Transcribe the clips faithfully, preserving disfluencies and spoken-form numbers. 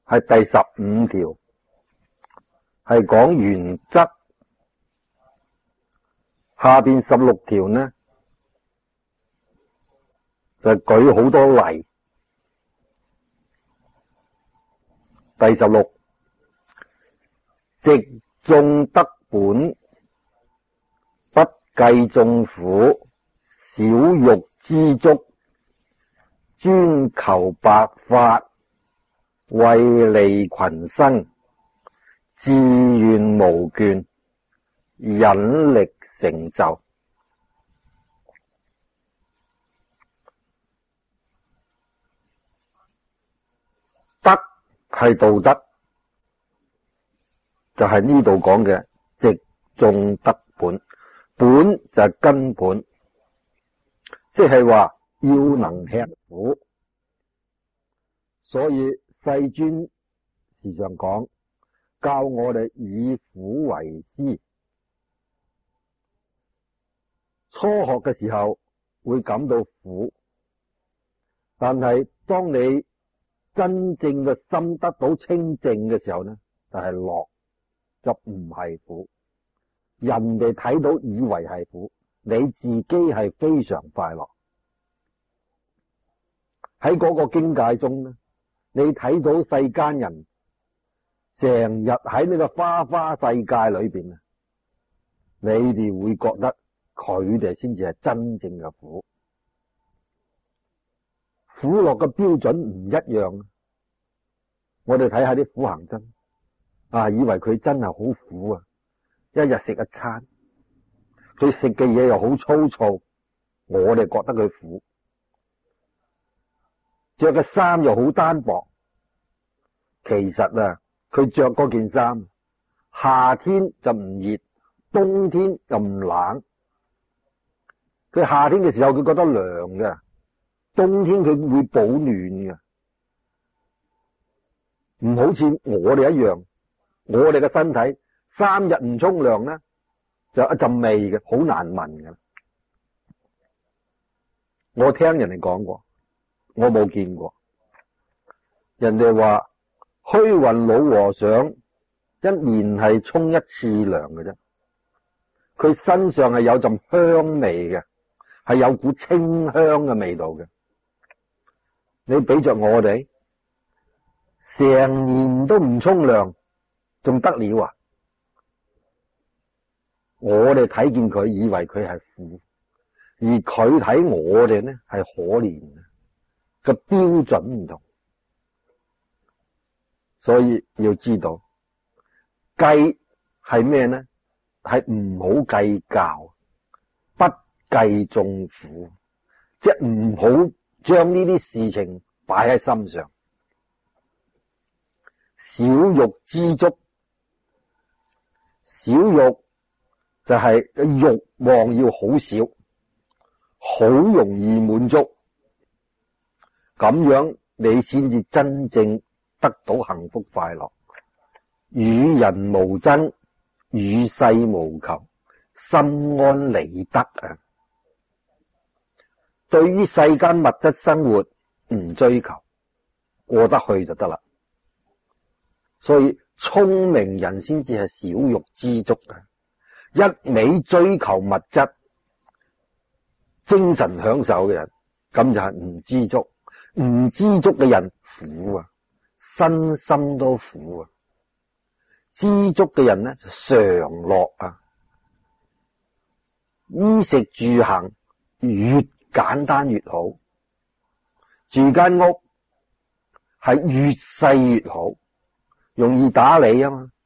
係第十五條，係講原則。下邊十六條呢，就舉好多例。第十六，直眾得本，不計眾苦，少欲知足，專求白法，為利群生，自願無倦，忍力成就。德係道德，就係呢度講嘅直眾得本。本就係根本，即係話要能吃苦。所以世尊時常講，教我哋以苦為師。初學嘅時候會感到苦，但係當你真正嘅心得到清淨嘅時候呢，就係樂，就唔係苦。人哋睇到以為係苦，你自己係非常快樂。喺嗰個境界中呢，你睇到世間人成日喺呢個花花世界裏邊啊，你哋會覺得佢哋先至係真正嘅苦。苦樂嘅標準唔一樣。我哋睇下啲苦行僧啊，以為佢真係好苦啊，一日食一餐，佢食嘅嘢又好粗糙，我哋覺得佢苦。着嘅衫又好單薄，其實啊，佢着嗰件衫，夏天就唔熱，冬天就唔冷。佢夏天嘅時候佢覺得涼嘅，冬天佢會保暖嘅。唔好似我哋一樣，我哋嘅身體三日唔沖涼咧，就一陣味嘅，好難聞嘅。我聽人哋講過，我冇見過。人哋話虛雲老和尚一年係沖一次涼嘅啫，佢身上係有陣香味嘅，係有股清香嘅味道嘅。你比着我哋成年都唔沖涼，仲得了啊？我哋睇見佢，以為佢係苦，而佢睇我哋呢係可憐嘅，個標準唔同。所以要知道計係咩呢？係唔好計較，不計眾苦，即係唔好將呢啲事情擺喺心上。少欲知足，少欲就係欲望要好少，好容易滿足，咁樣你先至真正得到幸福快樂。與人無爭，與世無求，心安理得啊！對於世間物質生活唔追求，過得去就得啦。所以聰明人先至係少欲知足啊！一味追求物質、精神享受嘅人，咁就係唔知足。唔知足嘅人苦啊，身心都苦啊。知足嘅人呢就常樂啊。衣食住行越簡單越好，住間屋係越細越好，容易打理啊嘛。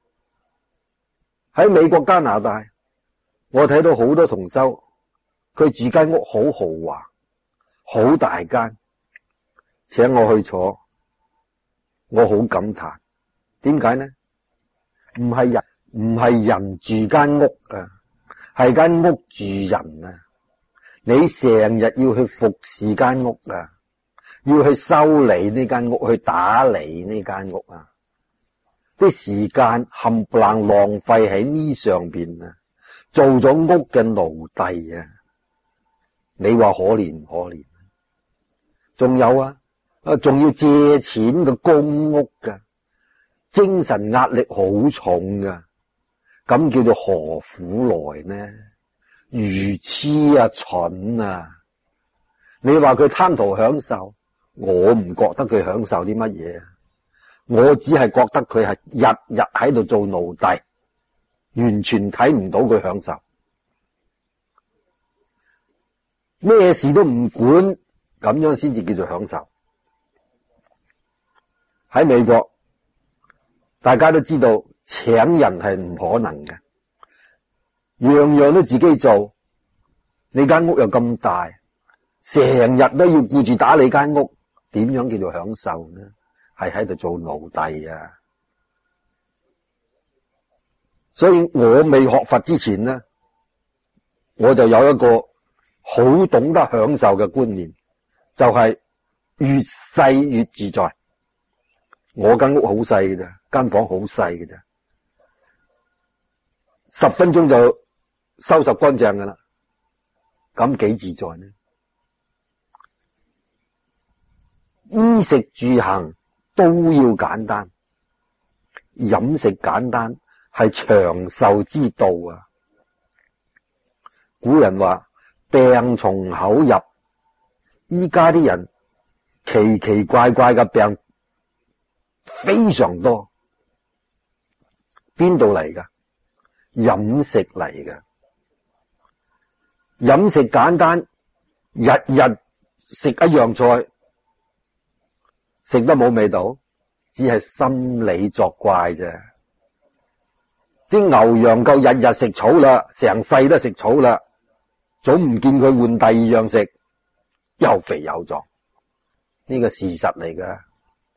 喺美國加拿大，我睇到好多同修，佢住間屋好豪華，好大間，請我去坐，我好感嘆。點解呢？唔係人，唔係人住間屋啊，係間屋住人啊。你成日要去服侍間屋啊，要去修理呢間屋，去打理呢間屋啊。啲時間冚唪唥浪費喺呢上邊啊，做咗屋嘅奴隸啊！你話可憐唔可憐？仲有啊， 啊，仲要借錢嘅公屋㗎，精神壓力好重㗎，咁叫做何苦來呢？愚痴啊，蠢啊！你話佢貪圖享受，我唔覺得佢享受啲乜嘢，我只係覺得佢係日日喺度做奴隸，完全睇唔到佢享受，咩事都唔管，咁樣先至叫做享受。喺美國，大家都知道請人係唔可能嘅，樣樣都自己做。你間屋又咁大，成日都要顧住打理間屋，點樣叫做享受呢？係喺度做奴隸啊！所以我未學佛之前呢，我就有一個好懂得享受嘅觀念，就係越細越自在。我間屋好細嘅啫，間房好細嘅啫，十分鐘就收拾乾淨噶啦，咁幾自在呢？衣食住行都要簡單，飲食簡單係長壽之道啊！古人話病從口入，依家啲人奇奇怪怪嘅病非常多，邊度嚟噶？飲食嚟噶。飲食簡單，日日食一樣菜，食得冇味道，只係心理作怪啫。啲牛羊夠日日食草啦，成世都食草啦，總唔見佢換第二樣食，又肥又壯，呢個事實嚟噶。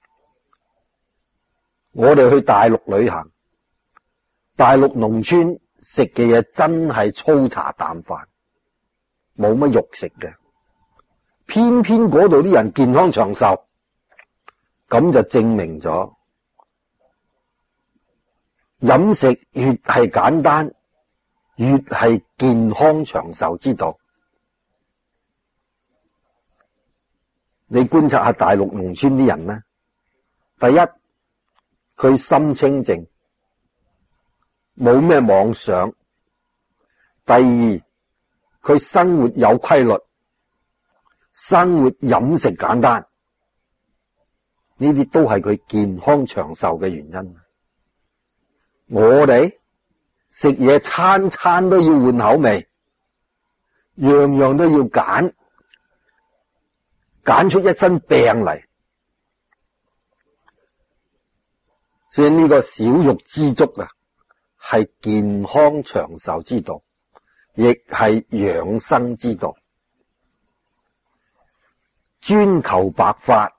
我哋去大陸旅行，大陸農村食嘅嘢真係粗茶淡飯，冇乜肉食嘅，偏偏嗰度啲人健康長壽，咁就證明咗飲食越係簡單，越係健康長壽之道。你觀察下大陸農村啲人呢，第一，佢心清靜，冇咩妄想；第二，佢生活有規律，生活飲食簡單，呢啲都係佢健康長壽嘅原因。我哋食嘢餐餐都要換口味，樣樣都要揀，揀出一身病嚟。所以呢個少肉知足啊，係健康長壽之道，亦係養生之道。專求白法，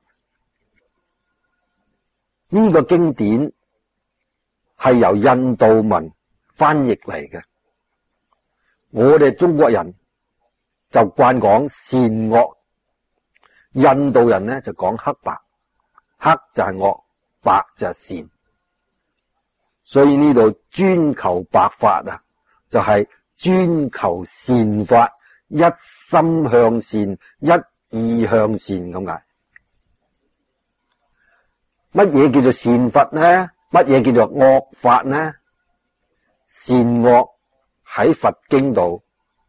呢個經典係由印度文翻譯嚟嘅。我哋中國人就慣講善惡，印度人呢就講黑白，黑就係惡，白就係善。所以呢度專求白法啊，就係專求善法，一心向善，一意向善咁解。乜嘢叫做善法呢？乜嘢叫做惡法呢？善惡喺佛經度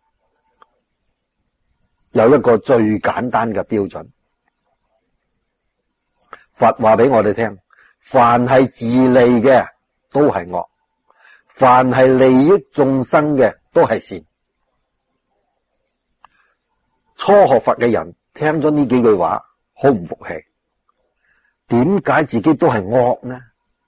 有一個最簡單嘅標準。佛話俾我哋聽，凡係自利嘅都係惡，凡係利益眾生嘅都係善。初學佛嘅人聽咗呢幾句話，好唔服氣。點解自己都係惡呢？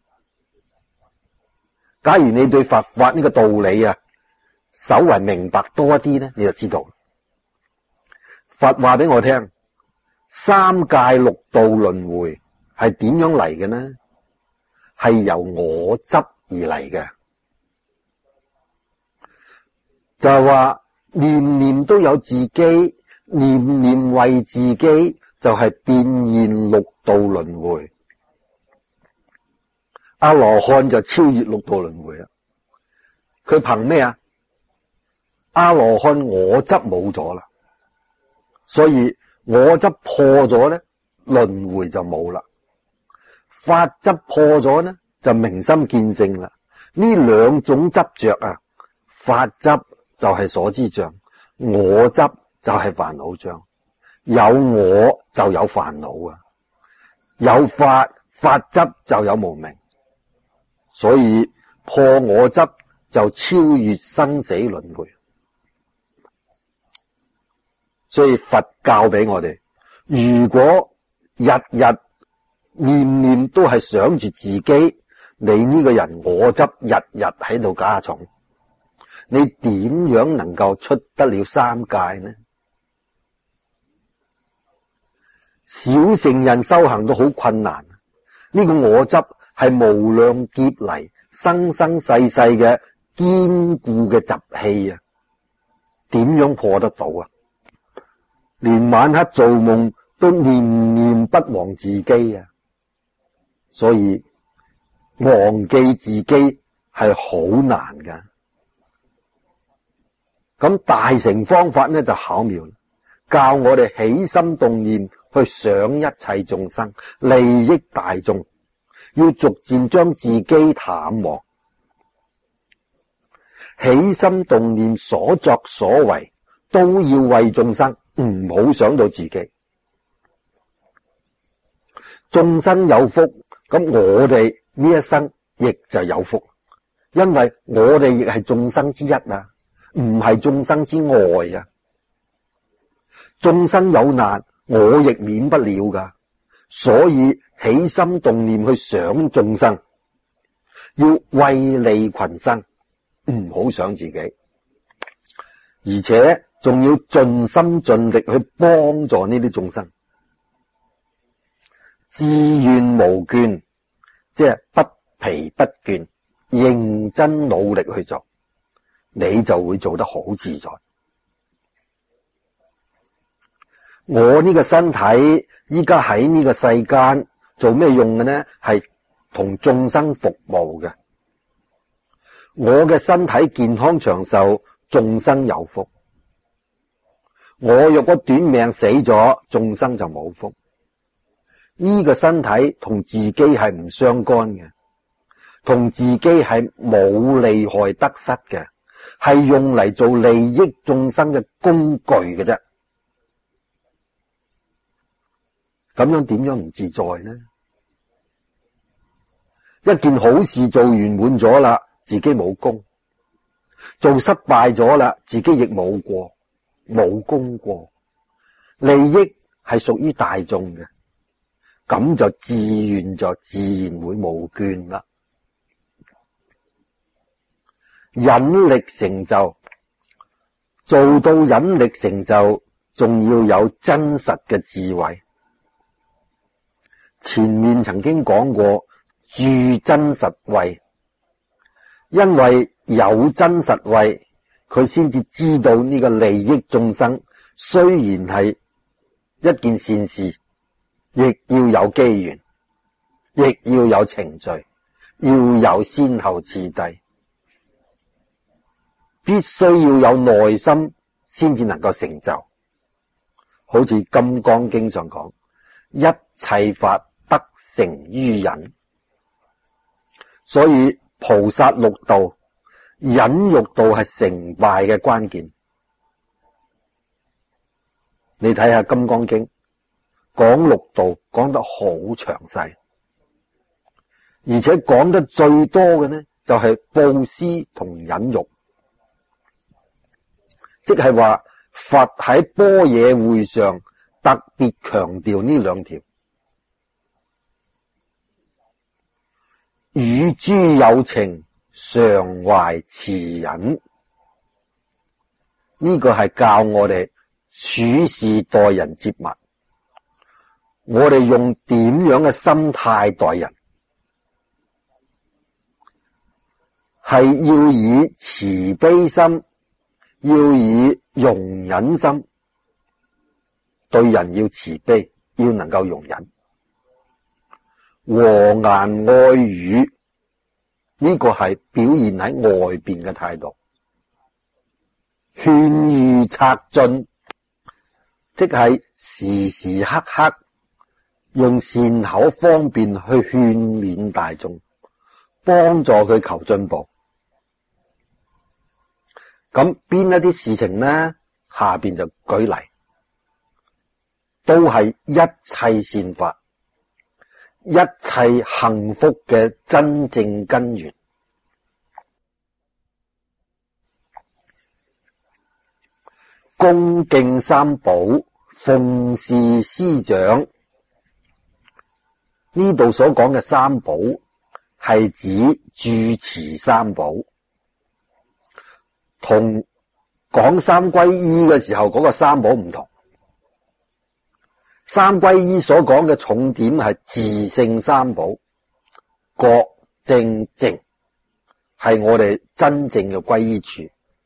假如你對佛法呢個道理啊，稍為明白多一啲呢，你就知道。佛話俾我聽，三界六道輪迴係點樣嚟嘅呢？係由我執而嚟嘅，就係話念念都有自己，念念為自己，就係變現六道輪迴。阿羅漢就超越六道輪迴啦。佢憑咩啊？阿羅漢我執冇咗啦，所以我執破咗咧， 輪迴就冇啦。法執破咗呢，就明心見性啦。呢兩種執着啊，法執就係所知障，我執就係煩惱障。有我就有煩惱啊，有法，法執就有無明。所以破我執就超越生死輪迴。所以佛教俾我哋，如果日日念念都係想住自己，你呢個人我執日日喺度加重，你點樣能夠出得了三界呢？小乘人修行都好困難，呢個我執係無量劫嚟生生世世嘅堅固嘅習氣啊，點樣破得到啊？連晚黑做夢都念念不忘自己啊，所以忘記自己係好難噶。咁大乘方法呢就巧妙，教我哋起心動念去想一切眾生，利益大眾，要逐漸將自己淡忘。起心動念所作所為都要為眾生，唔好想到自己。眾生有福，咁我哋呢一生亦就有福，因為我哋亦係眾生之一啊，唔係眾生之外啊。眾生有難，我亦免不了噶，所以起心動念去想眾生，要為利群生，唔好想自己，而且仲要盡心盡力去幫助呢啲眾生，自願無倦，即係不疲不倦，認真努力去做，你就會做得好自在。我呢個身體依家喺呢個世間做咩用嘅呢？係同眾生服務嘅。我嘅身體健康長壽，眾生有福。我若果短命死咗，眾生就冇福。呢個身體同自己係唔相干嘅，同自己係冇利害得失嘅，係用嚟做利益眾生嘅工具嘅啫。咁樣點樣唔自在呢？一件好事做完滿咗啦，自己冇功；做失敗咗啦，自己亦冇過，冇功過。利益係屬於大眾嘅，咁就自願就自然會無倦啦。忍力成就，做到忍力成就，仲要有真實嘅智慧。前面曾經講過住真實慧，因為有真實慧，佢先至知道呢個利益眾生，雖然係一件善事，亦要有機緣，亦要有程序，要有先後次第，必須要有耐心先至能夠成就。好似《金剛經》上講，一切法得成於忍，所以菩薩六道，忍辱道係成敗嘅關鍵。你睇下《金剛經》講六道講得好詳細，而且講得最多嘅呢就係布施同忍辱，即係話佛喺般若會上特別強調呢兩條。與諸有情常懷慈忍，呢個係教我哋處事待人接物，我哋用點樣嘅心態待人，係要以慈悲心，要以容忍心，對人要慈悲，要能夠容忍。和顏愛語，呢個係表現喺外邊嘅態度。勸喻策進，即係時時刻刻用善口方便去勸勉大眾，幫助佢求進步。咁邊一啲事情呢？下邊就舉例，都係一切善法、一切幸福嘅真正根源。恭敬三寶，奉事師長。呢度所講嘅三寶係指住持三寶，同講三皈依嘅時候嗰個三寶唔同。三皈依所講嘅重點係自性三寶，覺正淨係我哋真正嘅皈依處。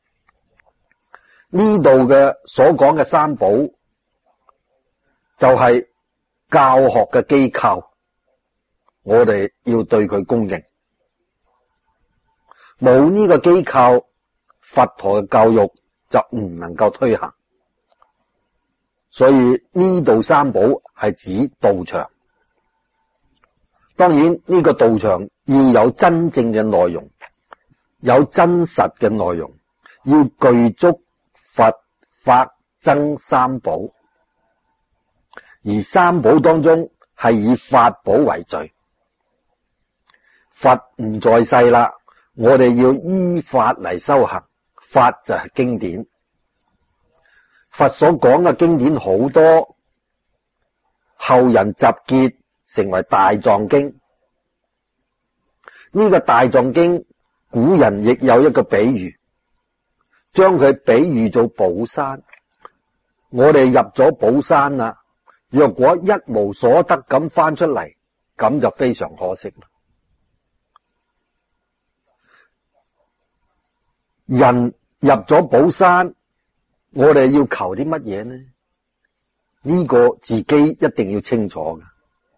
呢度嘅所講嘅三寶就係教學嘅機構，我哋要對佢恭敬。冇呢個機構，佛陀嘅教育就唔能夠推行。所以呢度三寶係指道場。當然呢個道場要有真正嘅內容，有真實嘅內容，要具足佛法僧三寶。而三寶當中係以法寶為最。佛唔在世啦，我哋要依法嚟修行。法就係經典。佛所講嘅經典好多，後人集結成為大藏經。呢個大藏經，古人亦有一個比喻，將佢比喻做寶山。我哋入咗寶山啦，若果一無所得咁翻出嚟，咁就非常可惜啦。人入咗寶山，我哋要求啲乜嘢呢？呢個自己一定要清楚嘅。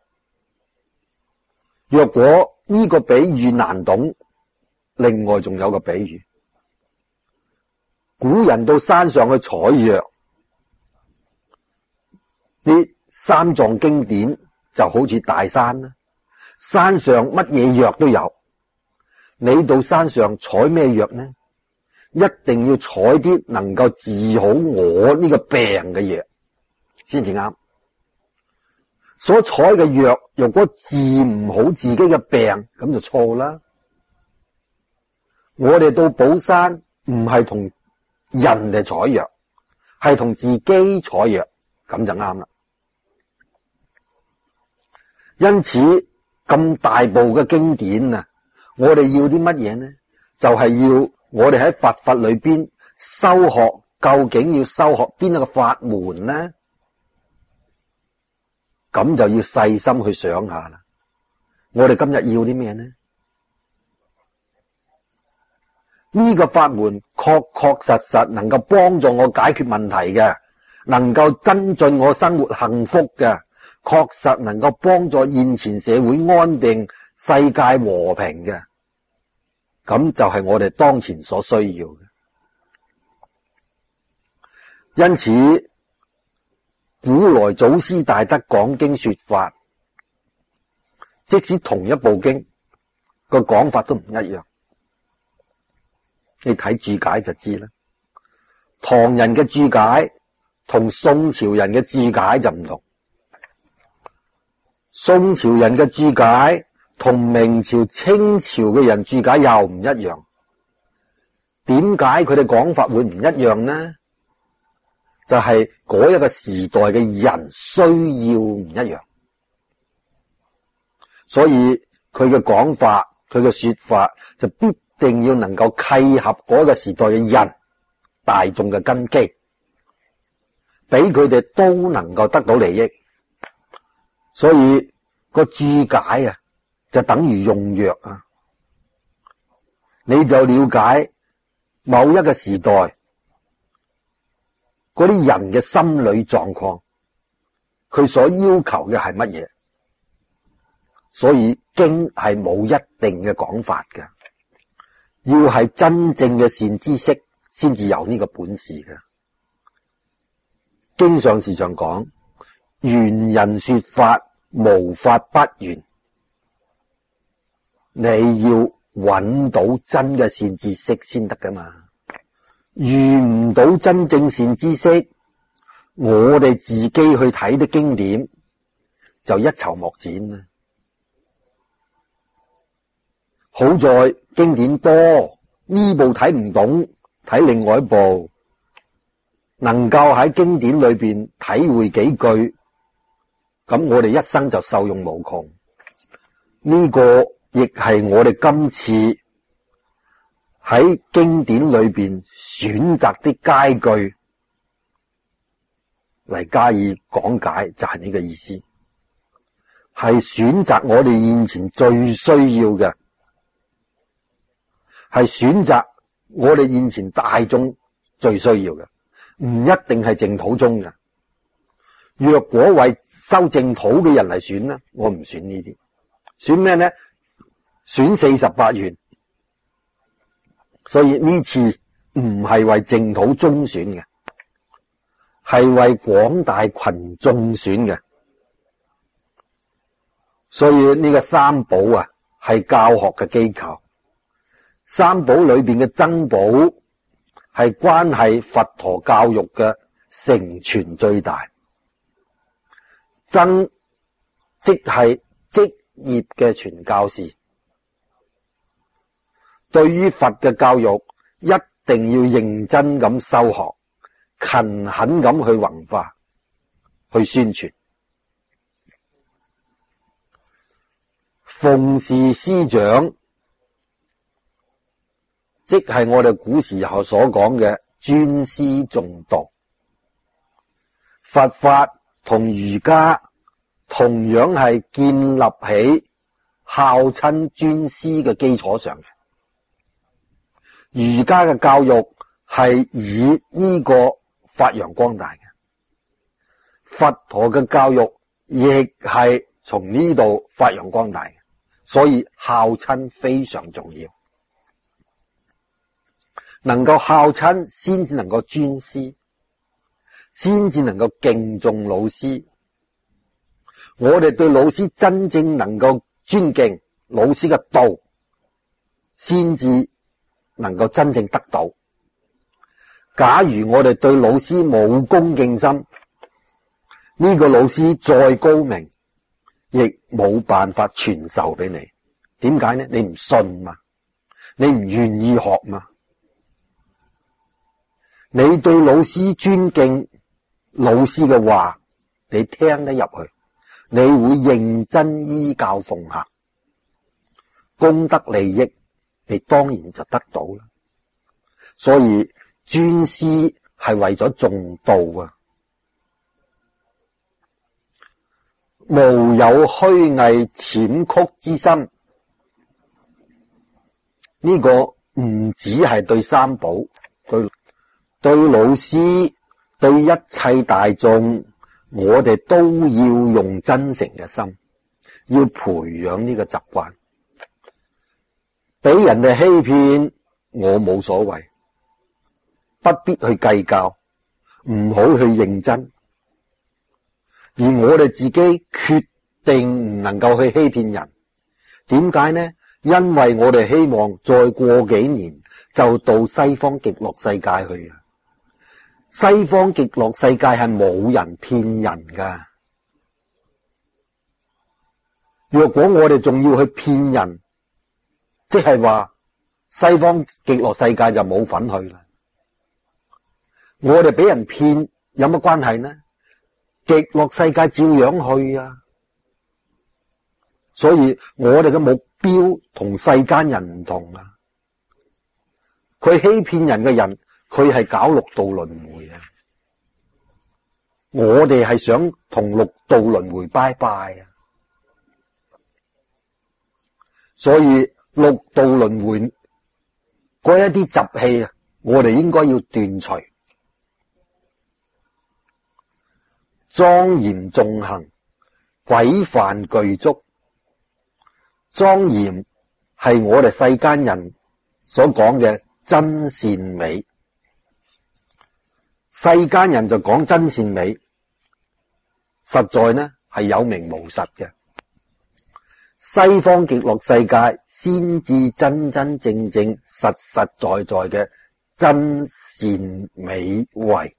若果呢個比喻難懂，另外仲有個比喻。古人到山上去採藥，啲三藏經典就好似大山啦，山上乜嘢藥都有。你到山上採咩藥呢？一定要採啲能夠治好我呢個病嘅藥先至啱。所採嘅藥若果治唔好自己嘅病，咁就錯啦。我哋到寶山唔係同人哋採藥，係同自己採藥，咁就啱啦。因此咁大部嘅經典啊，我哋要啲乜嘢呢？就係要我哋喺佛法裏邊修學，究竟要修學邊一個法門呢？咁就要細心去想下啦。我哋今日要啲咩呢？呢個法門確確實實能夠幫助我解決問題嘅，能夠增進我生活幸福嘅，確實能夠幫助現前社會安定、世界和平嘅。咁就係我哋當前所需要嘅。因此古來祖師大德講經說法，即使同一部經個講法都唔一樣。你睇注解就知啦。唐人嘅注解同宋朝人嘅注解就唔同。宋朝人嘅注解同明朝、清朝嘅人注解又唔一樣。點解佢哋講法會唔一樣呢？就係嗰一個時代嘅人需要唔一樣，所以佢嘅講法、佢嘅說法就必定要能夠契合嗰個時代嘅人大眾嘅根基，俾佢哋都能夠得到利益。所以個注解啊，就等於用藥啊。你就了解某一個時代嗰啲人嘅心理狀況，佢所要求嘅係乜嘢？所以經係冇一定嘅講法嘅，要係真正嘅善知識先至有呢個本事嘅。經上時常講，緣人說法， 無法不圓。你要揾到真嘅善知識先得噶嘛，遇唔到真正善知識，我哋自己去睇啲經典就一籌莫展啦。好在經典多，呢部睇唔懂，睇另外一部，能夠喺經典裏邊體會幾句，咁我哋一生就受用無窮。呢個亦係我哋今次喺經典裏邊選擇啲佳句嚟加以講解，就係呢個意思，係選擇我哋現前最需要嘅，係選擇我哋現前大眾最需要嘅，唔一定係淨土宗嘅。若果為修淨土嘅人嚟選呢，我唔選呢啲，選咩呢？選四十八願。所以呢次唔係為淨土宗選嘅，係為廣大群眾選嘅。所以呢個三寶啊，係教學嘅機構。三寶裏邊嘅僧寶係關係佛陀教育嘅成傳最大。僧即係職業嘅傳教士，對於佛嘅教育一定要認真咁修學，勤懇咁去弘化，去宣傳。奉事師長，即係我哋古時候所講嘅尊師重道。佛法同儒家同樣係建立喺孝親尊師嘅基礎上嘅。儒家嘅教育係以呢個發揚光大嘅，佛陀嘅教育亦係從呢度發揚光大嘅，所以孝親非常重要。能夠孝親先至能夠尊師，先至能夠敬重老師。我哋對老師真正能夠尊敬，老師嘅道先至能夠真正得到。假如我哋對老師冇恭敬心，呢個老師再高明，亦冇辦法傳授俾你。點解呢？你唔信嘛，你唔願意學嘛。你對老師尊敬，老師嘅話你聽得入去，你會認真依教奉行，功德利益你當然就得到啦。所以尊師係為咗重道啊，無有虛偽諂曲之心。呢個唔止係對三寶，對對老師，對一切大眾，我哋都要用真誠嘅心，要培養呢個習慣。俾人哋欺騙，我冇所謂，不必去計較，唔好去認真。而我哋自己決定唔能夠去欺騙人，點解呢？因為我哋希望再過幾年就到西方極樂世界去啊！西方極樂世界係冇人騙人噶。若果我哋仲要去騙人，即係話西方極樂世界就冇份去啦。我哋俾人騙有乜關係呢？極樂世界照樣去啊。所以我哋嘅目標同世間人唔同啊。佢欺騙人嘅人，佢係搞六道輪迴啊。我哋係想同六道輪迴拜拜啊。所以六道輪迴嗰一啲習氣啊，我哋應該要斷除。莊嚴縱行，軌範具足。莊嚴係我哋世間人所講嘅真善美。世間人就講真善美，實在呢係有名無實嘅。西方極樂世界先至真真正正實實在在嘅真善美慧。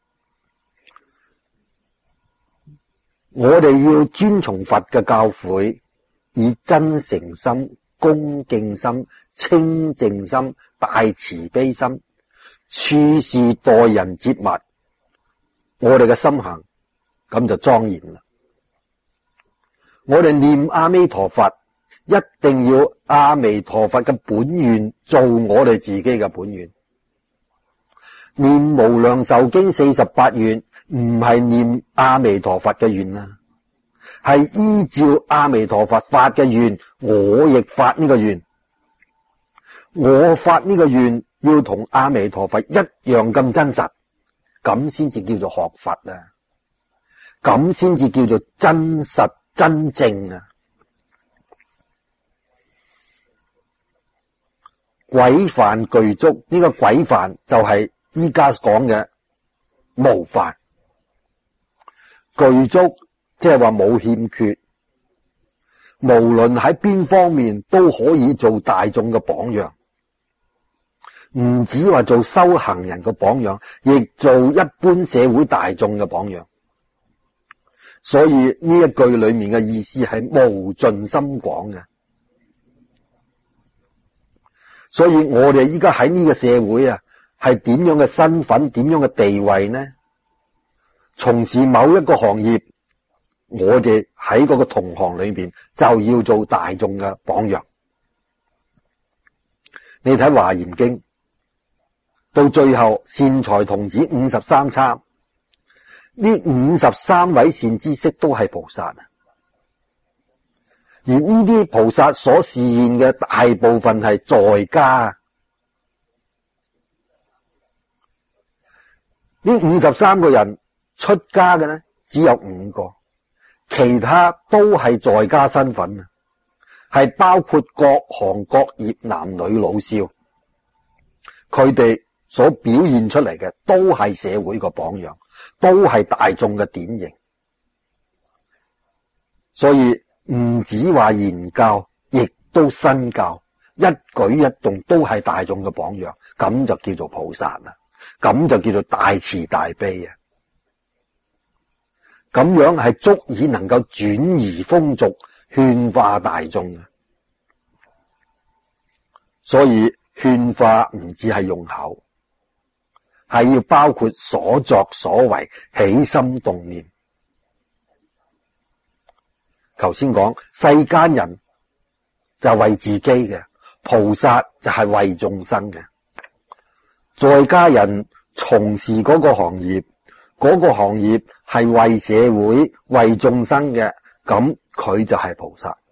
我哋要遵從佛嘅教誨，以真誠心、恭敬心、清淨心、大慈悲心處事待人接物，我哋嘅心行咁就莊嚴啦。我哋念阿彌陀佛，一定要阿彌陀佛嘅本願做我哋自己嘅本願。念無量壽經四十八願，唔係念阿彌陀佛嘅願啦，係依照阿彌陀佛發嘅願，我亦發呢個願。我發呢個願要同阿彌陀佛一樣咁真實，咁先至叫做學佛啊，咁先至叫做真實真正啊。軌範具足，呢個軌範就係依家講嘅無範。具足即係話冇欠缺，無論喺邊方面都可以做大眾嘅榜樣，唔止話做修行人嘅榜樣，亦做一般社會大眾嘅榜樣。所以呢一句裏面嘅意思係無盡深廣嘅。所以我哋依家喺呢個社會啊，係點樣嘅身份，點樣嘅地位呢？從事某一個行業，我哋喺嗰個同行裏邊就要做大眾嘅榜樣。你睇華嚴經到最後，善財童子五十三參，呢五十三位善知識都係菩薩啊。而呢啲菩薩所示現嘅大部分係在家，呢五十三個人出家嘅呢只有五個，其他都係在家身份啊，係包括各行各業男女老少，佢哋所表現出嚟嘅都係社會個榜樣，都係大眾嘅典型。所以唔止話言教，亦都身教，一舉一動都係大眾嘅榜樣，咁就叫做菩薩啦，咁就叫做大慈大悲啊！咁樣係足以能夠轉移風俗，勸化大眾啊！所以勸化唔止係用口，係要包括所作所為，起心動念。頭先講世間人就係為自己嘅，菩薩就係為眾生嘅。在家人從事嗰個行業，嗰個行業係為社會為眾生嘅，咁佢就係菩薩。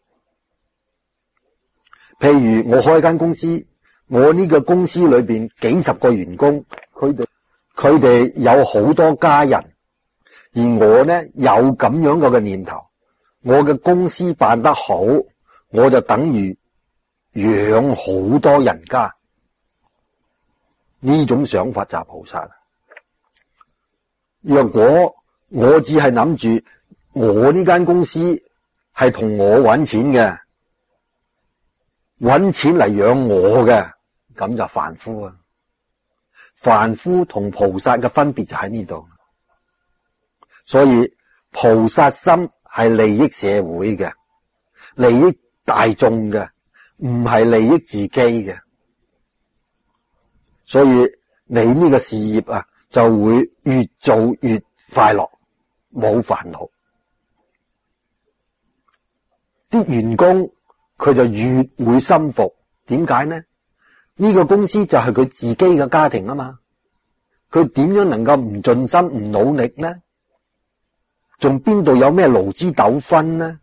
譬如我開間公司，我呢個公司裏邊幾十個員工，佢哋佢哋有好多家人，而我呢有咁樣個嘅念頭，我嘅公司辦得好，我就等於養好多人家。呢種想法就係菩薩。若果我只係諗住我呢間公司係同我搵錢嘅，搵錢嚟養我嘅，咁就凡夫啊。凡夫同菩薩嘅分別就喺呢度。所以菩薩心係利益社會嘅，利益大眾嘅，唔係利益自己嘅。所以你呢個事業啊，就會越做越快樂，冇煩惱。啲員工佢就越會心服。點解呢？呢個公司就係佢自己嘅家庭啊嘛，佢點樣能夠唔盡心唔努力呢？仲邊度有咩勞資糾紛呢？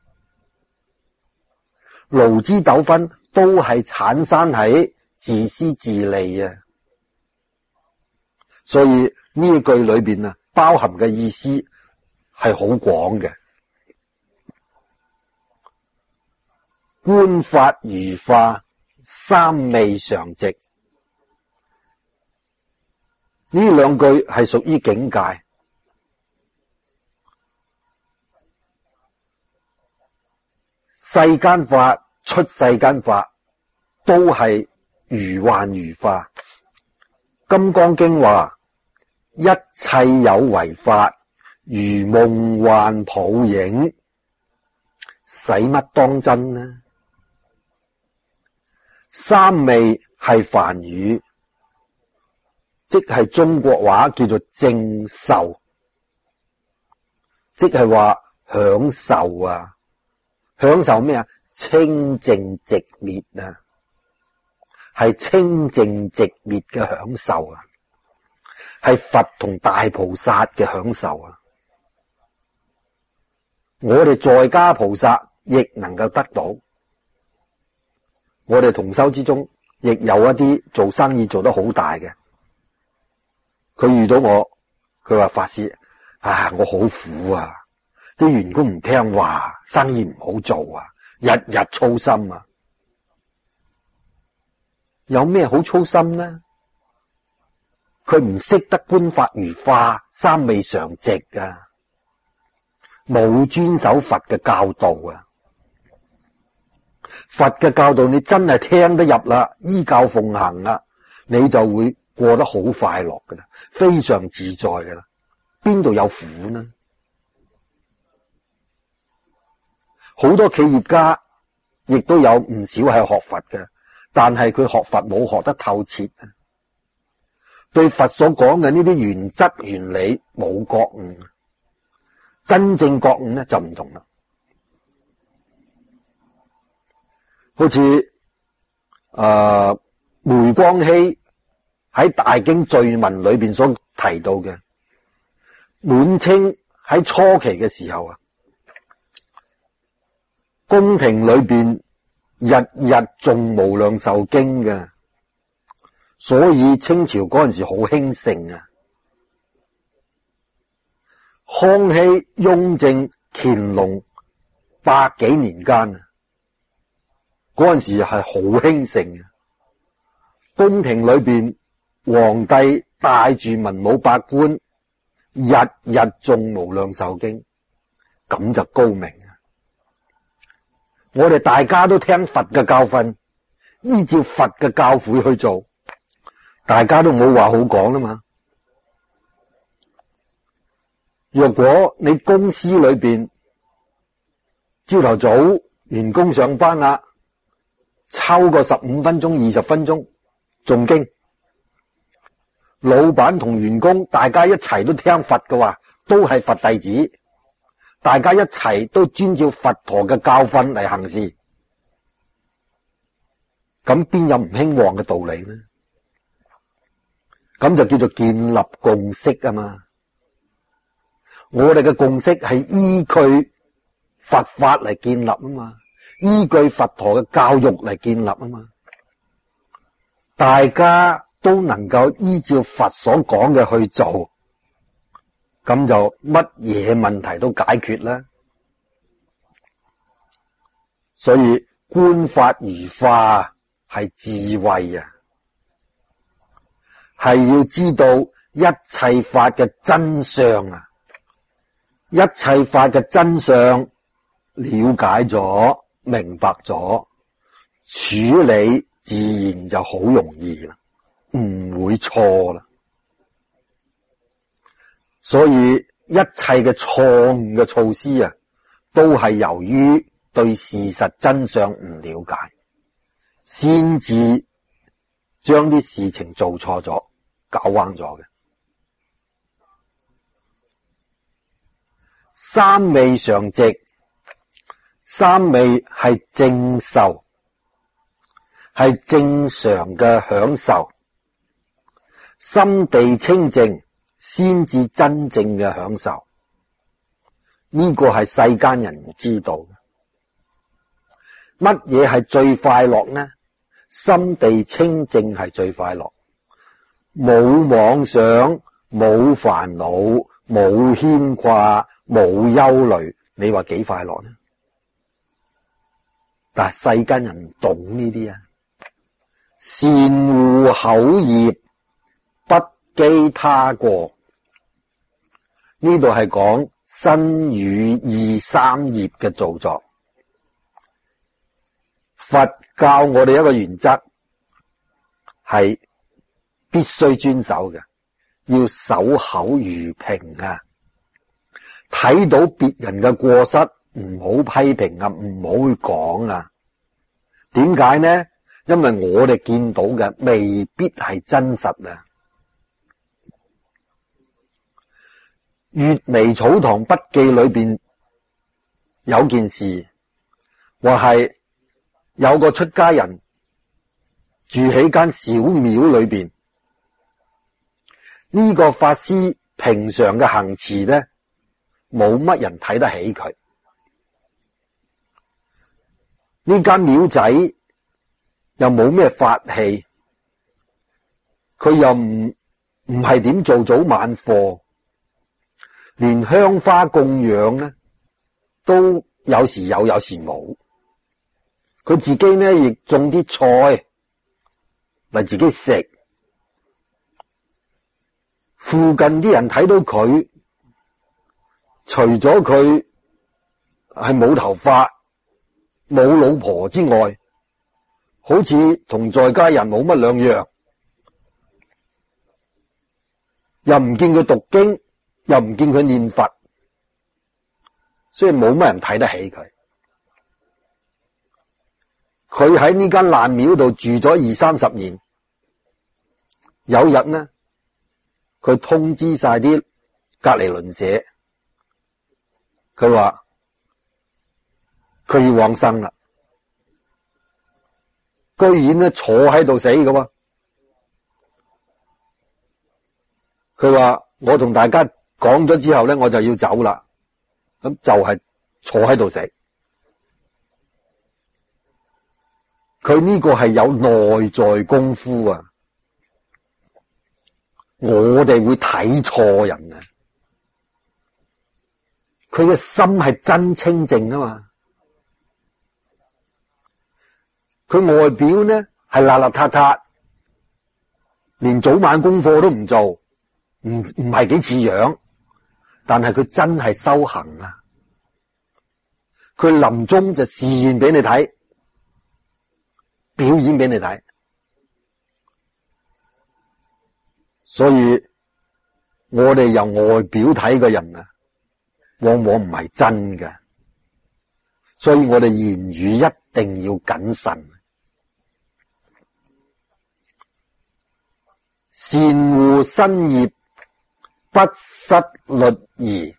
勞資糾紛都係產生喺自私自利啊！所以呢一句裏邊啊，包含嘅意思係好廣嘅。觀法如化，三昧常寂。呢兩句係屬於境界。 世間法、出世間法都係如幻如化。金剛經話：一切有為法，如夢幻泡影，使乜當真呢？三昧係梵語，即係中國話叫做正受，即係話享受啊！享受咩啊？清淨寂滅啊！係清淨寂滅嘅享受啊！係佛同大菩薩嘅享受啊！我哋在家菩薩亦能夠得到。我哋同修之中亦有一啲做生意做得好大嘅，佢遇到我，佢話法師啊，我好苦啊，啲員工唔聽話，生意唔好做啊，日日操心啊。有咩好操心呢？佢唔識得觀法如化，三昧常寂啊，冇遵守佛嘅教導啊。佛嘅教導你真係聽得入啦，依教奉行啦，你就會過得好快樂噶啦，非常自在噶啦，邊度有苦呢？好多企業家亦都有唔少係學佛嘅，但係佢學佛冇學得透徹啊，對佛所講嘅呢啲原則原理冇覺悟，真正覺悟呢就唔同啦。好似誒、呃、梅光熙喺《大經序文》裏邊所提到嘅，滿清喺初期嘅時候啊，宮廷裏邊日日誦無量壽經嘅，所以清朝嗰陣時好興盛啊。康熙、雍正、乾隆百幾年間啊，嗰陣時係好興盛嘅，宮廷裏邊皇帝帶住文武百官，日日誦無量壽經，咁就高明啊！我哋大家都聽佛嘅教訓，依照佛嘅教誨去做，大家都冇話好講啦嘛。若果你公司裏邊朝頭早員工上班啦，抽個十五分鐘、二十分鐘誦經，老闆同員工大家一齊都聽佛嘅話，都係佛弟子，大家一齊都遵照佛陀嘅教訓嚟行事，咁邊有唔興旺嘅道理呢？咁就叫做建立共識啊嘛！我哋嘅共識係依據佛法嚟建立啊嘛，依據佛陀嘅教育嚟建立啊嘛，大家都能夠依照佛所講嘅去做，咁就乜嘢問題都解決啦。所以觀法如化係智慧啊，係要知道一切法嘅真相啊，一切法嘅真相了解咗、明白咗，處理自然就好容易啦，唔會錯啦。所以一切嘅錯誤嘅措施啊，都係由於對事實真相唔了解，先至將啲事情做錯咗、搞彎咗嘅。三昧常寂，三昧係正受，係正常嘅享受，心地清淨先至真正嘅享受。呢個係世間人唔知道。乜嘢係最快樂呢？心地清淨係最快樂，冇妄想，冇煩惱，冇牽掛，冇憂慮，你話幾快樂呢？但係世間人唔懂呢啲啊，善護口業，不譏他過。呢度係講身語意三業嘅造作。 佛教我哋一個原則係必須遵守嘅，要守口如瓶啊！睇到別人嘅過失，唔好批評啊，唔好去講啊。點解呢？因為我哋見到嘅未必係真實啊。《閱微草堂筆記》裏邊有件事，話係有個出家人住喺間小廟裏邊，呢個法師平常嘅行持呢，冇乜人睇得起佢。呢間廟仔又冇咩法器，佢又唔唔係點做早晚課，連香花供養呢都有時有，有時冇。佢自己呢亦種啲菜嚟自己食。附近啲人睇到佢，除咗佢係冇頭髮冇老婆之外，好似同在家人冇乜兩樣，又唔見佢讀經，又唔見佢念佛，所以冇乜人睇得起佢。佢喺呢間爛廟度住咗二三十年，有日呢，佢通知晒啲隔離鄰舍，佢話佢要往生啦，居然呢坐喺度死㗎喎。佢話我同大家講咗之後呢，我就要走啦，咁就係坐喺度死。佢呢個係有內在功夫啊！我哋會睇錯人啊！佢嘅心係真清淨啊嘛！佢外表呢係邋邋遢遢，連早晚功課都唔做，唔唔係幾似樣，但係佢真係修行啊！佢臨終就示現俾你睇，表演俾你睇，所以我哋由外表睇嘅人啊，往往唔係真嘅，所以我哋言語一定要謹慎。善護身業，不失律儀。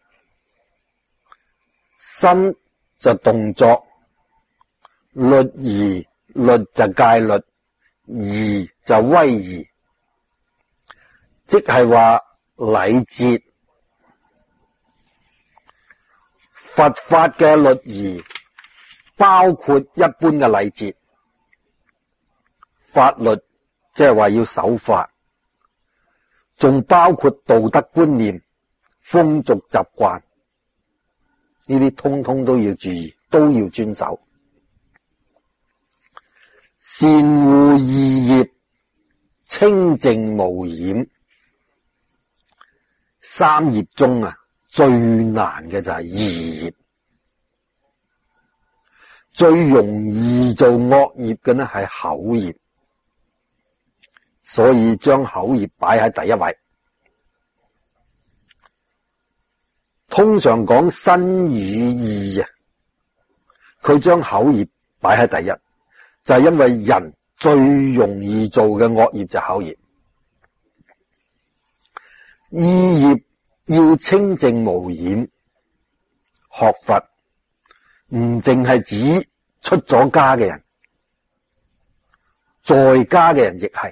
身就動作，律儀。律就戒律，儀就威儀，即係話禮節。佛法嘅律儀包括一般嘅禮節，法律即係話要守法，仲包括道德觀念、風俗習慣，呢啲通通都要注意，都要遵守。善護二業，清淨無染。三業中啊，最難嘅就係二業，最容易做惡業嘅呢係口業，所以將口業擺喺第一位。通常講身語意啊，佢將口業擺喺第一。就係因為人最容易做嘅惡業就係口業，意業要清淨無染。學佛唔淨係指出咗家嘅人，在家嘅人亦係。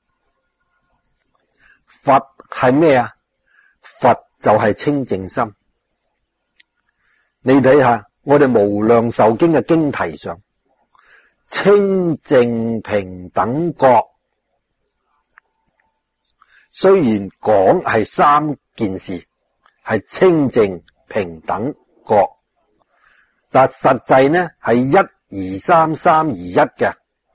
佛係咩啊？佛就係清淨心。你睇下我哋無量壽經嘅經題上，清淨平等覺，雖然講係三件事，係清淨平等覺，但實際呢係一而三，三而一嘅。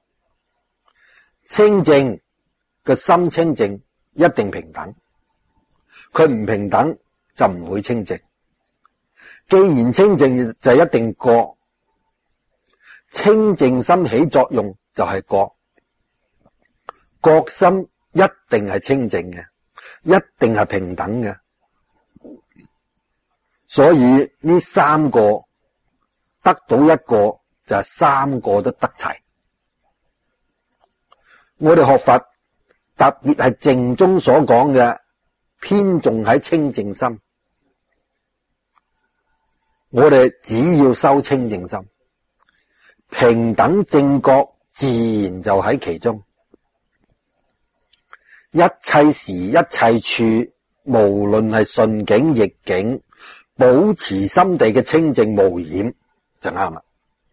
清淨嘅心清淨一定平等，佢唔平等就唔會清淨。既然清淨就一定覺。 清淨心起作用就係覺，覺心一定係清淨嘅，一定係平等嘅。所以呢三個得到一個就係三個都得齊。我哋學佛特別係淨宗所講嘅，偏重喺清淨心。我哋只要修清淨心，平等正覺自然就喺其中。一切時一切處，無論係順境逆境，保持心地嘅清淨無染就啱啦。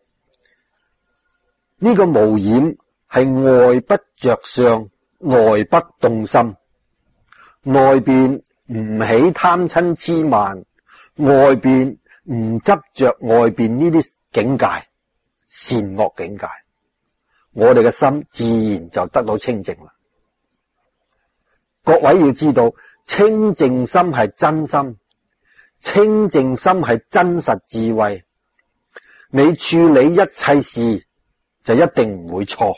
呢個無染係外不着相，內不動心，內邊唔起貪嗔癡慢，外邊唔執着外邊呢啲境界，善惡境界，我哋嘅心自然就得到清淨啦。各位要知道，清淨心係真心，清淨心係真實智慧。你處理一切事就一定唔會錯，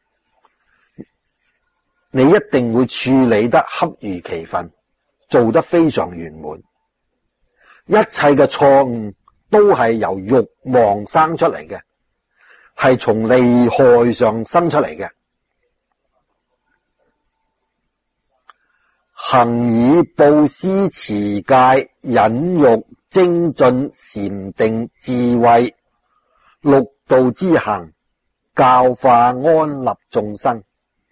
你一定會處理得恰如其分，做得非常圓滿。一切嘅錯誤都係由慾望生出嚟嘅，係從利害上生出嚟嘅。行以布施、持戒、忍辱、精進、禪定、智慧六度之行，教化安立眾生。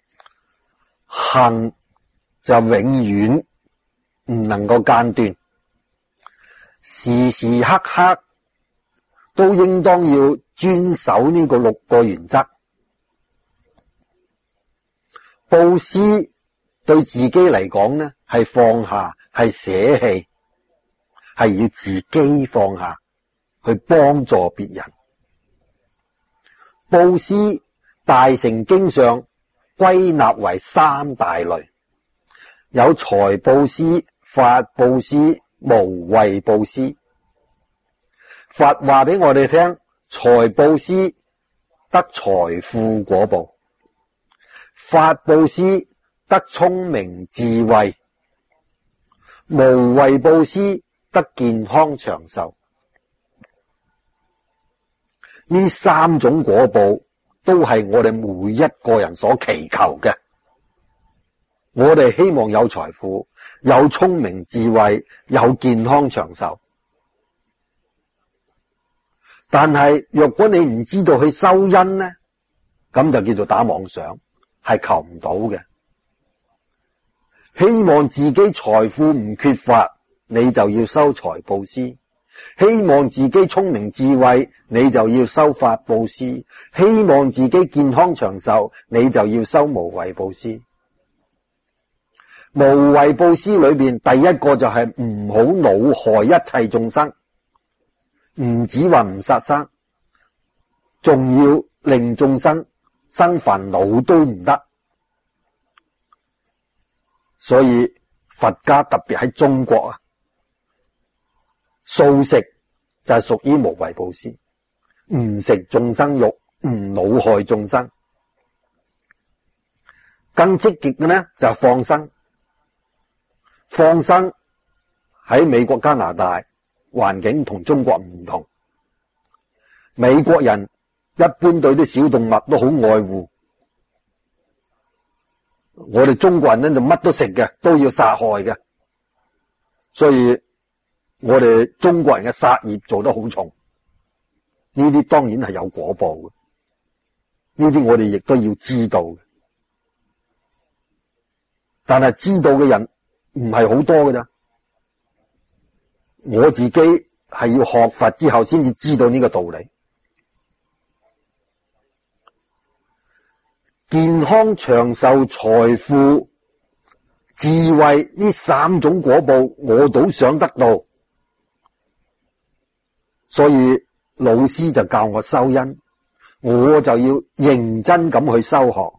行就永遠唔能夠間斷，時時刻刻都應當要遵守呢個六個原則。布施對自己嚟講呢，係放下，係捨棄，係要自己放下去幫助別人。布施大乘經上歸納為三大類，有財布施、法布施、無畏布施。佛話俾我哋聽，財布施得財富果報，法布施得聰明智慧，無畏布施得健康長壽。呢三種果報都係我哋每一個人所祈求嘅。我哋希望有財富、有聰明智慧、有健康長壽。但係若果你唔知道去修因呢，咁就叫做打妄想，係求唔到嘅。希望自己財富唔缺乏，你就要修財布施；希望自己聰明智慧，你就要修法布施；希望自己健康長壽，你就要修無畏布施。無畏布施裏邊第一個就係唔好惱害一切眾生，唔止話唔殺生，仲要令眾生生煩惱都唔得。所以佛家特別喺中國啊，素食就係屬於無畏布施，唔食眾生肉，唔惱害眾生。更積極嘅呢就係放生。放生喺美國加拿大環境同中國唔同，美國人一般對啲小動物都好愛護，我哋中國人呢就乜都食嘅，都要殺害嘅，所以我哋中國人嘅殺業做得好重。呢啲當然係有果報嘅，呢啲我哋亦都要知道嘅。但係知道嘅人唔係好多嘅咋，我自己係要學佛之後先至知道呢個道理。健康長壽、財富、智慧呢三種果報我都想得到，所以老師就教我修因，我就要認真咁去修學。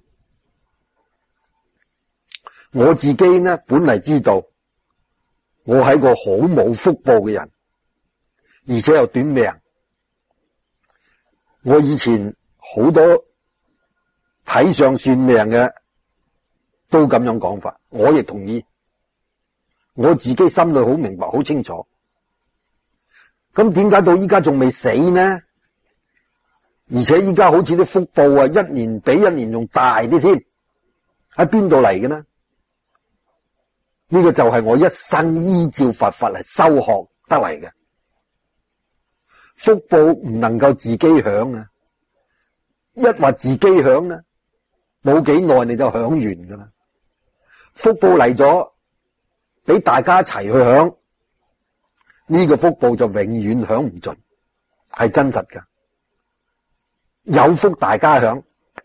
我自己呢本嚟知道我係個好冇福報嘅人，而且又短命， 我以前好多睇相算命嘅都咁樣講法，我亦同意。我自己心裏好明白，好清楚。咁點解到依家仲未死呢？而且依家好似啲福報啊，一年比一年仲大啲添，喺邊度嚟嘅呢？呢個就係我一生依照佛法嚟修學得嚟嘅。福報唔能夠自己享啊！一話自己享呢，冇幾耐你就享完噶啦。福報嚟咗，俾大家一齊去享，呢個福報就永遠享唔盡，係真實噶。有福大家享，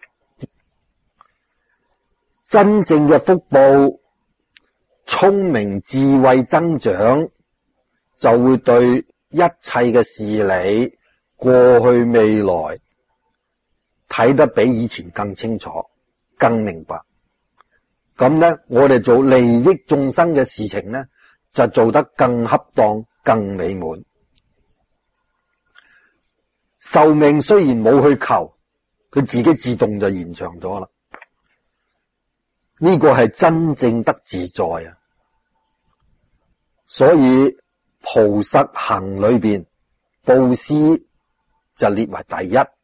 真正嘅福報，聰明智慧增長，就會對一切嘅事理，過去未來睇得比以前更清楚、更明白。咁咧，我哋做利益眾生嘅事情咧，就做得更恰當、更美滿。壽命雖然冇去求，佢自己自動就延長咗啦。呢個係真正得自在啊！所以菩薩行裏邊，布施就列為第一。